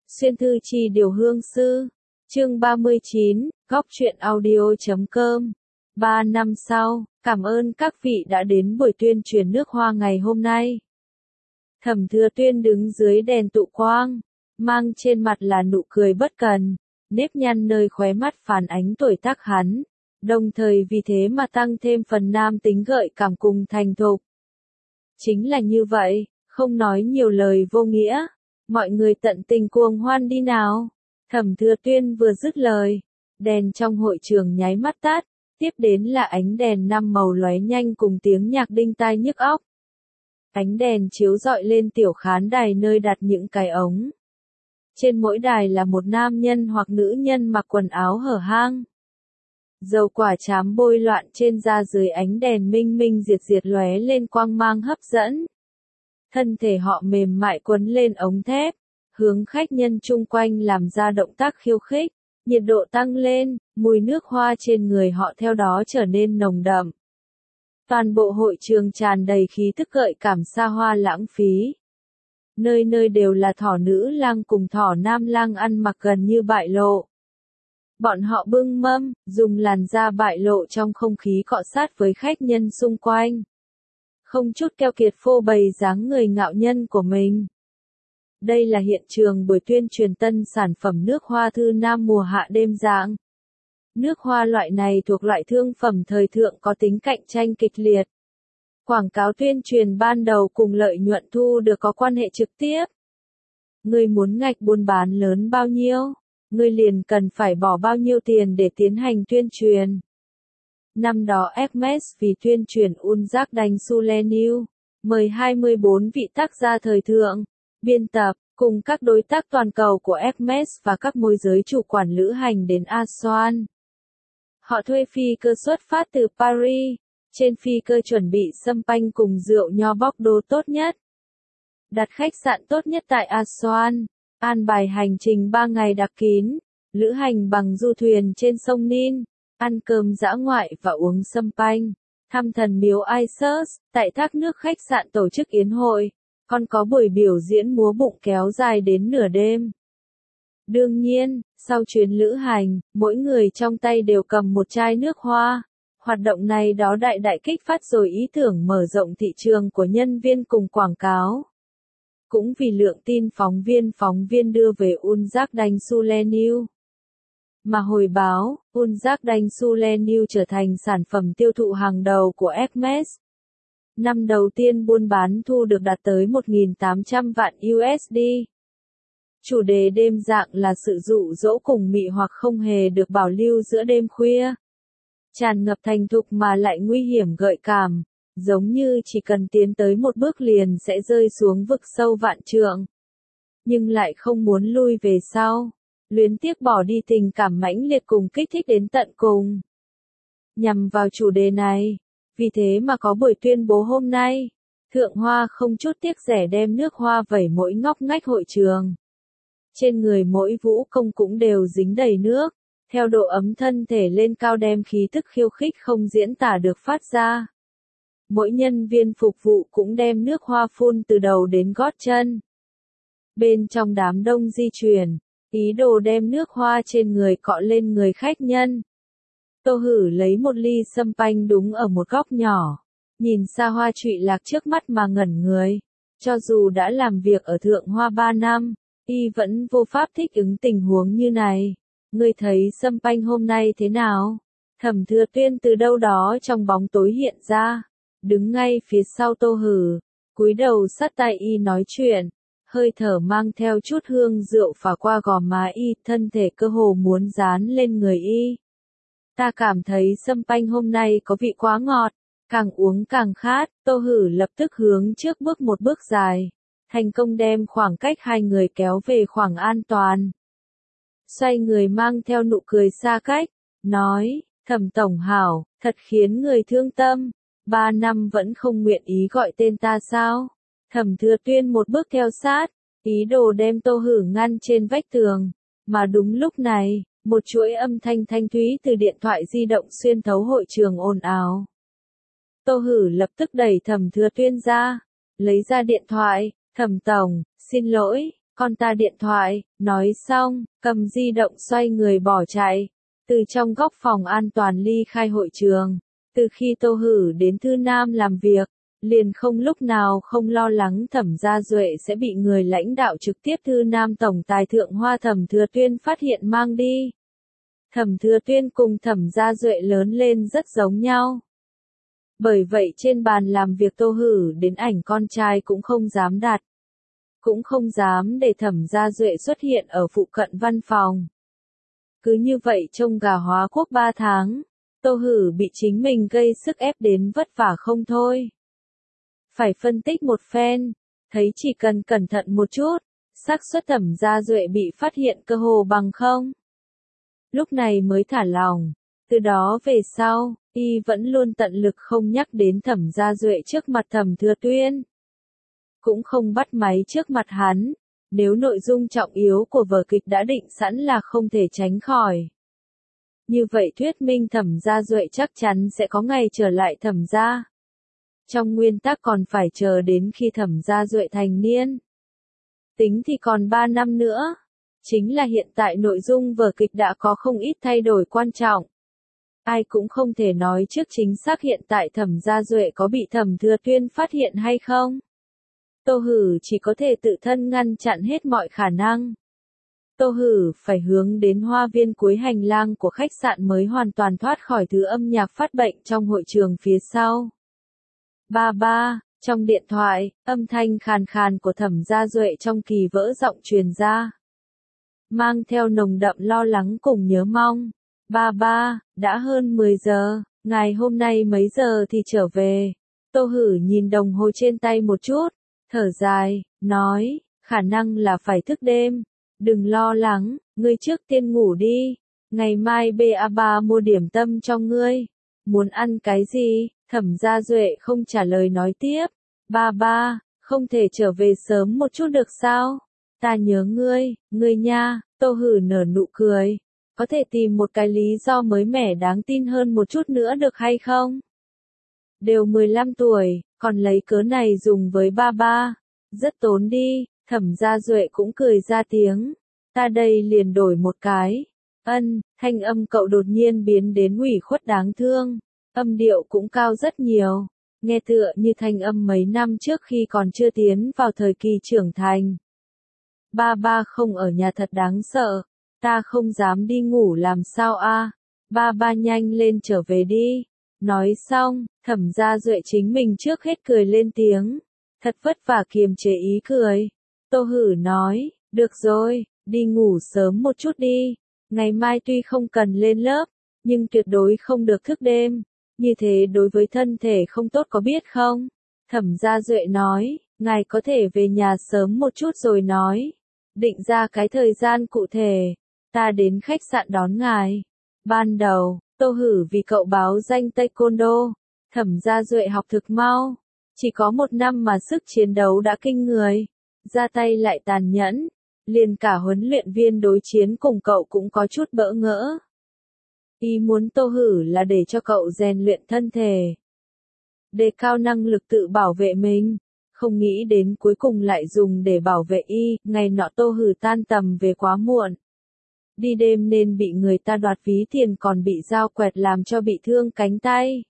Xuyên thư chi điều hương sư. Chương 39, góc truyện audio.com. 3 năm sau, cảm ơn các vị đã đến buổi tuyên truyền nước hoa ngày hôm nay. Thẩm Thừa Tuyên đứng dưới đèn tụ quang, mang trên mặt là nụ cười bất cần, nếp nhăn nơi khóe mắt phản ánh tuổi tác hắn, đồng thời vì thế mà tăng thêm phần nam tính gợi cảm cùng thành thục. Chính là như vậy, không nói nhiều lời vô nghĩa. Mọi người tận tình cuồng hoan đi nào. Thẩm Thừa Tuyên vừa dứt lời, đèn trong hội trường nháy mắt tắt, tiếp đến là ánh đèn 5 màu lóe nhanh cùng tiếng nhạc đinh tai nhức óc. Ánh đèn chiếu rọi lên tiểu khán đài nơi đặt những cái ống. Trên mỗi đài là một nam nhân hoặc nữ nhân mặc quần áo hở hang. Dầu quả chám bôi loạn trên da dưới ánh đèn minh minh diệt diệt lóe lên quang mang hấp dẫn. Thân thể họ mềm mại quấn lên ống thép, hướng khách nhân chung quanh làm ra động tác khiêu khích, nhiệt độ tăng lên, mùi nước hoa trên người họ theo đó trở nên nồng đậm. Toàn bộ hội trường tràn đầy khí thức gợi cảm xa hoa lãng phí. Nơi nơi đều là thỏ nữ lang cùng thỏ nam lang ăn mặc gần như bại lộ. Bọn họ bưng mâm, dùng làn da bại lộ trong không khí cọ sát với khách nhân xung quanh. Không chút keo kiệt phô bày dáng người ngạo nhân của mình. Đây là hiện trường buổi tuyên truyền tân sản phẩm nước hoa thư nam mùa hạ đêm dạng. Nước hoa loại này thuộc loại thương phẩm thời thượng có tính cạnh tranh kịch liệt. Quảng cáo tuyên truyền ban đầu cùng lợi nhuận thu được có quan hệ trực tiếp. Người muốn ngạch buôn bán lớn bao nhiêu, người liền cần phải bỏ bao nhiêu tiền để tiến hành tuyên truyền. Năm đó Hermes vì tuyên truyền Unzac Dành Suleniu, mời 24 vị tác gia thời thượng, biên tập, cùng các đối tác toàn cầu của Hermes và các môi giới chủ quản lữ hành đến Aswan. Họ thuê phi cơ xuất phát từ Paris, trên phi cơ chuẩn bị champagne cùng rượu nho Bordeaux tốt nhất. Đặt khách sạn tốt nhất tại Aswan, an bài hành trình 3 ngày đặc kín, lữ hành bằng du thuyền trên sông Nin. Ăn cơm dã ngoại và uống champagne, thăm thần miếu Isis, tại thác nước khách sạn tổ chức yến hội, còn có buổi biểu diễn múa bụng kéo dài đến nửa đêm. Đương nhiên, sau chuyến lữ hành, mỗi người trong tay đều cầm một chai nước hoa. Hoạt động này đó đại kích phát rồi ý tưởng mở rộng thị trường của nhân viên cùng quảng cáo. Cũng vì lượng tin phóng viên đưa về Unzac Dành Suleniu. Mà hồi báo, Unzac Dành Suleniu trở thành sản phẩm tiêu thụ hàng đầu của Hermes. Năm đầu tiên buôn bán thu được đạt tới 1.800 vạn USD. Chủ đề đêm dạng là sự dụ dỗ cùng mị hoặc không hề được bảo lưu giữa đêm khuya. Tràn ngập thành thục mà lại nguy hiểm gợi cảm, giống như chỉ cần tiến tới một bước liền sẽ rơi xuống vực sâu vạn trượng. Nhưng lại không muốn lui về sau. Luyến tiếc bỏ đi tình cảm mãnh liệt cùng kích thích đến tận cùng. Nhằm vào chủ đề này, vì thế mà có buổi tuyên bố hôm nay, Thượng Hoa không chút tiếc rẻ đem nước hoa vẩy mỗi ngóc ngách hội trường. Trên người mỗi vũ công cũng đều dính đầy nước, theo độ ấm thân thể lên cao đem khí tức khiêu khích không diễn tả được phát ra. Mỗi nhân viên phục vụ cũng đem nước hoa phun từ đầu đến gót chân. Bên trong đám đông di chuyển, ý đồ đem nước hoa trên người cọ lên người khách nhân. Tô Hử lấy một ly champagne đúng ở một góc nhỏ, nhìn xa hoa trụy lạc trước mắt mà ngẩn người. Cho dù đã làm việc ở Thượng Hoa 3 năm, y vẫn vô pháp thích ứng tình huống như này. Ngươi thấy champagne hôm nay thế nào? Thẩm Thừa Tuyên từ đâu đó trong bóng tối hiện ra, đứng ngay phía sau Tô Hử, cúi đầu sát tai y nói chuyện. Hơi thở mang theo chút hương rượu phả qua gò má y, thân thể cơ hồ muốn dán lên người y. Ta cảm thấy champagne hôm nay có vị quá ngọt, càng uống càng khát. Tô Hử lập tức hướng trước bước một bước dài, thành công đem khoảng cách hai người kéo về khoảng an toàn. Xoay người mang theo nụ cười xa cách, nói, Thẩm tổng hảo, thật khiến người thương tâm, 3 năm vẫn không nguyện ý gọi tên ta sao? Thẩm Thừa Tuyên một bước theo sát, ý đồ đem Tô Hử ngăn trên vách tường, mà đúng lúc này, một chuỗi âm thanh thanh thúy từ điện thoại di động xuyên thấu hội trường ồn ào. Tô Hử lập tức đẩy Thẩm Thừa Tuyên ra, lấy ra điện thoại, Thẩm tổng, xin lỗi, con ta điện thoại, nói xong, cầm di động xoay người bỏ chạy. Từ trong góc phòng an toàn ly khai hội trường. Từ khi Tô Hử đến Thư Nam làm việc, liền không lúc nào không lo lắng Thẩm Gia Duệ sẽ bị người lãnh đạo trực tiếp Thư Nam Tổng Tài Thượng Hoa Thẩm Thừa Tuyên phát hiện mang đi. Thẩm Thừa Tuyên cùng Thẩm Gia Duệ lớn lên rất giống nhau. Bởi vậy trên bàn làm việc Tô Hử đến ảnh con trai cũng không dám đặt. Cũng không dám để Thẩm Gia Duệ xuất hiện ở phụ cận văn phòng. Cứ như vậy trông gà hóa quốc 3 tháng, Tô Hử bị chính mình gây sức ép đến vất vả không thôi. Phải phân tích một phen, thấy chỉ cần cẩn thận một chút, xác suất Thẩm Gia Duệ bị phát hiện cơ hồ bằng không. Lúc này mới thả lòng, từ đó về sau, y vẫn luôn tận lực không nhắc đến Thẩm Gia Duệ trước mặt Thẩm Thừa Tuyên. Cũng không bắt máy trước mặt hắn, nếu nội dung trọng yếu của vở kịch đã định sẵn là không thể tránh khỏi. Như vậy thuyết minh Thẩm Gia Duệ chắc chắn sẽ có ngày trở lại Thẩm Gia. Trong nguyên tắc còn phải chờ đến khi Thẩm Gia Duệ thành niên. Tính thì còn 3 năm nữa. Chính là hiện tại nội dung vở kịch đã có không ít thay đổi quan trọng. Ai cũng không thể nói trước chính xác hiện tại Thẩm Gia Duệ có bị Thẩm Thừa Tuyên phát hiện hay không. Tô Hử chỉ có thể tự thân ngăn chặn hết mọi khả năng. Tô Hử phải hướng đến hoa viên cuối hành lang của khách sạn mới hoàn toàn thoát khỏi thứ âm nhạc phát bệnh trong hội trường phía sau. Ba ba, trong điện thoại, âm thanh khàn khàn của Thẩm Gia Duệ trong kỳ vỡ giọng truyền ra. Mang theo nồng đậm lo lắng cùng nhớ mong. Ba ba, đã hơn 10 giờ, ngày hôm nay mấy giờ thì trở về. Tô Hử nhìn đồng hồ trên tay một chút, thở dài, nói, khả năng là phải thức đêm. Đừng lo lắng, ngươi trước tiên ngủ đi. Ngày mai ba mua điểm tâm cho ngươi. Muốn ăn cái gì? Thẩm Gia Duệ không trả lời nói tiếp. Ba ba, không thể trở về sớm một chút được sao? Ta nhớ ngươi nha. Tô Hử nở nụ cười. Có thể tìm một cái lý do mới mẻ đáng tin hơn một chút nữa được hay không? Đều 15 tuổi, còn lấy cớ này dùng với ba ba. Rất tốn đi. Thẩm Gia Duệ cũng cười ra tiếng. Ta đây liền đổi một cái. Thanh âm cậu đột nhiên biến đến ủy khuất đáng thương. Âm điệu cũng cao rất nhiều. Nghe tựa như thanh âm mấy năm trước khi còn chưa tiến vào thời kỳ trưởng thành. Ba ba không ở nhà thật đáng sợ. Ta không dám đi ngủ làm sao a? Ba ba nhanh lên trở về đi. Nói xong, Thẩm Gia Duệ chính mình trước hết cười lên tiếng. Thật vất vả kiềm chế ý cười. Tô Hử nói, được rồi, đi ngủ sớm một chút đi. Ngày mai tuy không cần lên lớp, nhưng tuyệt đối không được thức đêm. Như thế đối với thân thể không tốt có biết không? Thẩm Gia Duệ nói, ngài có thể về nhà sớm một chút rồi nói. Định ra cái thời gian cụ thể. Ta đến khách sạn đón ngài. Ban đầu, Tô Hử vì cậu báo danh taekwondo. Thẩm Gia Duệ học thực mau. Chỉ có 1 năm mà sức chiến đấu đã kinh người. Ra tay lại tàn nhẫn. Liền cả huấn luyện viên đối chiến cùng cậu cũng có chút bỡ ngỡ. Ý muốn Tô Hử là để cho cậu rèn luyện thân thể. Đề cao năng lực tự bảo vệ mình. Không nghĩ đến cuối cùng lại dùng để bảo vệ y. Ngày nọ Tô Hử tan tầm về quá muộn. Đi đêm nên bị người ta đoạt ví tiền còn bị dao quẹt làm cho bị thương cánh tay.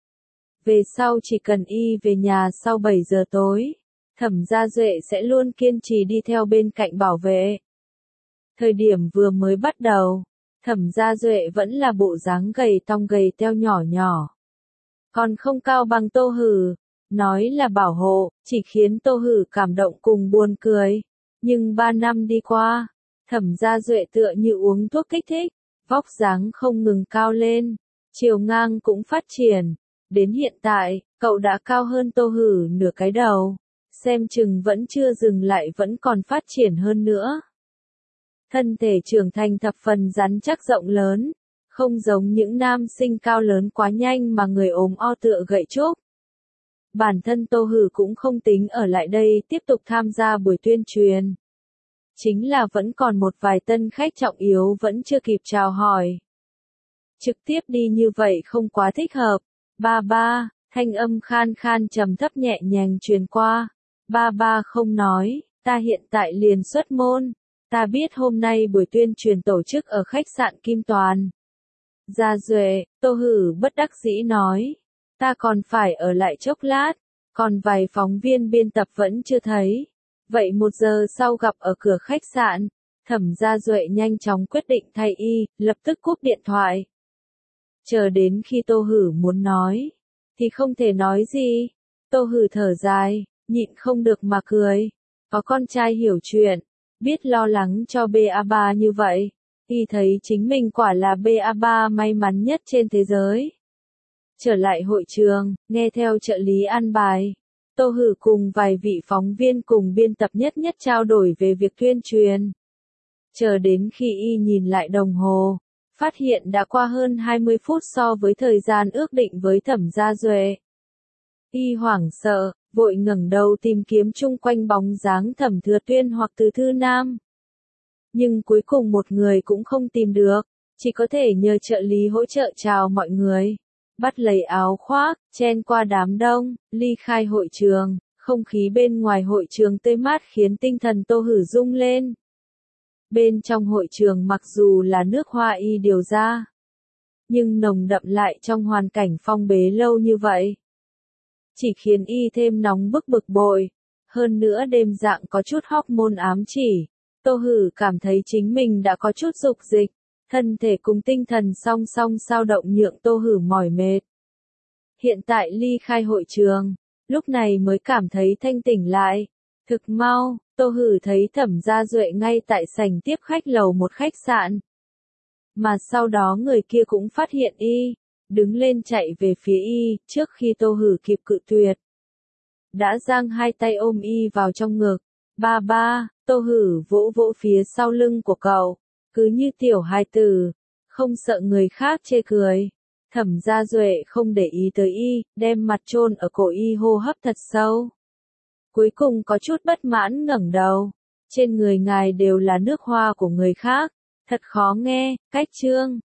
Về sau chỉ cần y về nhà sau 7 giờ tối. Thẩm Gia Duệ sẽ luôn kiên trì đi theo bên cạnh bảo vệ. Thời điểm vừa mới bắt đầu, Thẩm Gia Duệ vẫn là bộ dáng gầy tong gầy teo nhỏ nhỏ. Còn không cao bằng Tô Hử, nói là bảo hộ, chỉ khiến Tô Hử cảm động cùng buồn cười. Nhưng 3 năm đi qua, Thẩm Gia Duệ tựa như uống thuốc kích thích, vóc dáng không ngừng cao lên, chiều ngang cũng phát triển. Đến hiện tại, cậu đã cao hơn Tô Hử nửa cái đầu. Xem chừng vẫn chưa dừng lại vẫn còn phát triển hơn nữa. Thân thể trưởng thành thập phần rắn chắc rộng lớn, không giống những nam sinh cao lớn quá nhanh mà người ốm o tựa gậy trúc. Bản thân Tô Hử cũng không tính ở lại đây tiếp tục tham gia buổi tuyên truyền. Chính là vẫn còn một vài tân khách trọng yếu vẫn chưa kịp chào hỏi. Trực tiếp đi như vậy không quá thích hợp. Ba ba, thanh âm khan khan trầm thấp nhẹ nhàng truyền qua. Ba ba không nói, ta hiện tại liền xuất môn. Ta biết hôm nay buổi tuyên truyền tổ chức ở khách sạn Kim Toàn. Gia Duệ, Tô Hử bất đắc dĩ nói. Ta còn phải ở lại chốc lát, còn vài phóng viên biên tập vẫn chưa thấy. Vậy 1 giờ sau gặp ở cửa khách sạn. Thẩm Gia Duệ nhanh chóng quyết định thay y, lập tức cúp điện thoại. Chờ đến khi Tô Hử muốn nói, thì không thể nói gì. Tô Hử thở dài, nhịn không được mà cười. Có con trai hiểu chuyện, biết lo lắng cho BA3 như vậy. Y thấy chính mình quả là BA3 may mắn nhất trên thế giới. Trở lại hội trường, nghe theo trợ lý an bài. Tô Hử cùng vài vị phóng viên cùng biên tập nhất trao đổi về việc tuyên truyền. Chờ đến khi y nhìn lại đồng hồ, phát hiện đã qua hơn 20 phút so với thời gian ước định với Thẩm Gia Duệ. Y hoảng sợ, vội ngẩng đầu tìm kiếm chung quanh bóng dáng Thẩm Thừa Tuyên hoặc Từ Thư Nam. Nhưng cuối cùng một người cũng không tìm được, chỉ có thể nhờ trợ lý hỗ trợ chào mọi người. Bắt lấy áo khoác, chen qua đám đông, ly khai hội trường, không khí bên ngoài hội trường tươi mát khiến tinh thần Tô Hử rung lên. Bên trong hội trường mặc dù là nước hoa y điều ra, nhưng nồng đậm lại trong hoàn cảnh phong bế lâu như vậy. Chỉ khiến y thêm nóng bực bội, hơn nữa đêm dạng có chút hormone ám chỉ. Tô Hử cảm thấy chính mình đã có chút dục dịch, thân thể cùng tinh thần song song dao động nhượng Tô Hử mỏi mệt. Hiện tại ly khai hội trường, lúc này mới cảm thấy thanh tỉnh lại. Thực mau, Tô Hử thấy Thẩm Gia Duệ ngay tại sảnh tiếp khách lầu một khách sạn. Mà sau đó người kia cũng phát hiện y, đứng lên chạy về phía y, trước khi Tô Hử kịp cự tuyệt. Đã giang hai tay ôm y vào trong ngực. Ba, Tô Hử vỗ vỗ phía sau lưng của cậu, cứ như tiểu hài tử, không sợ người khác chê cười. Thẩm Gia Duệ không để ý tới y, đem mặt chôn ở cổ y hô hấp thật sâu. Cuối cùng có chút bất mãn ngẩng đầu. Trên người ngài đều là nước hoa của người khác. Thật khó nghe, cách chương.